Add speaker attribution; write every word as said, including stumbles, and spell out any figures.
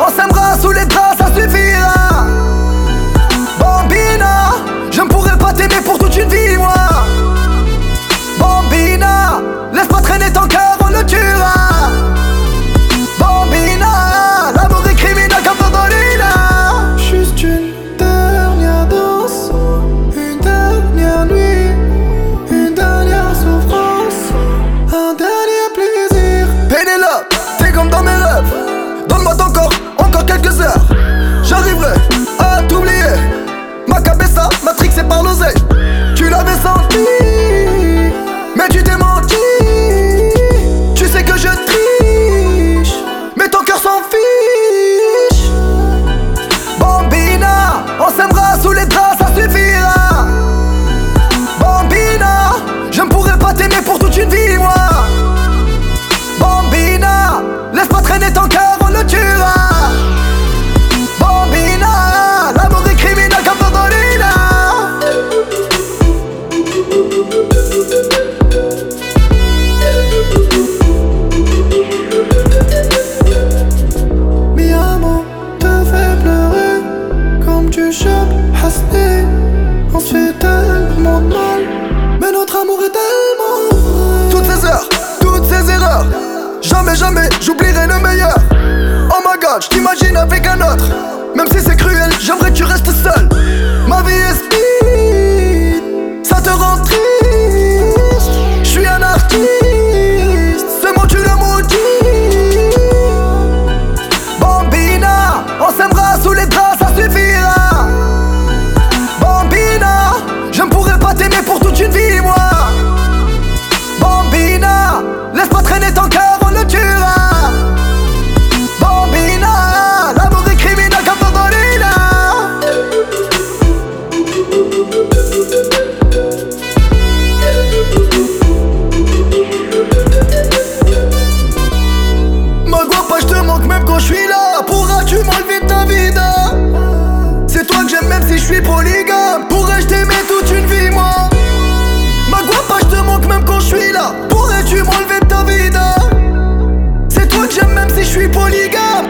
Speaker 1: on s'aimera sous les draps, ça suffira. Bambina, je ne pourrais pas t'aimer pour toute une vie, moi. Bambina, laisse pas traîner ton cœur, on le tuera. Bambina, l'amour est criminel comme Dodolina.
Speaker 2: Juste une dernière danse, une dernière nuit, une dernière souffrance, un dernier plaisir.
Speaker 1: Pénélope, t'es comme dans mes rêves. Donne-moi ton corps, encore quelques heures. J'arriverai à t'oublier. Ma cabeza, matrixée par l'oseille. Tu l'avais senti, mais tu t'es menti. Tu sais que je triche, mais ton cœur s'en fiche. Bambina, on s'aimera sous les draps, ça suffira. Bambina, je ne pourrais pas t'aimer pour toute une vie, moi. Bambina, laisse pas traîner ton cœur, on le tuera. Bambina, l'amour est criminel comme Dodolina.
Speaker 2: Mi amour te fait pleurer comme tu chopes Hasné. On se fait tellement de mal, mais notre amour est tellement vrai.
Speaker 1: Toutes ces heures, toutes ces erreurs, jamais, jamais j'oublierai le meilleur. Oh my god, je t'imagine avec un autre. Même si c'est cruel, j'aimerais que tu restes seul. Ma vie est speed, ça te rend triste. Je suis un artiste, ce mot tu le maudis. Bambina, on s'aimera sous les draps, ça suffira. Bambina, je ne pourrais pas t'aimer pour toute une vie, moi. Bambina, laisse pas traîner ton cœur, on le tuera. Bambina, l'amour est criminel comme Dodolina. Ma guapa, je te manque même quand je suis là. Pourras-tu m'enlever de ta vida? C'est toi que j'aime même si je suis polygame. Pourrais-je t'aimer toute une vie, moi? Ma guapa, je te manque même quand je suis là. Pourrais-tu m'enlever de ta vida? C'est toi que j'aime même si je suis polygame.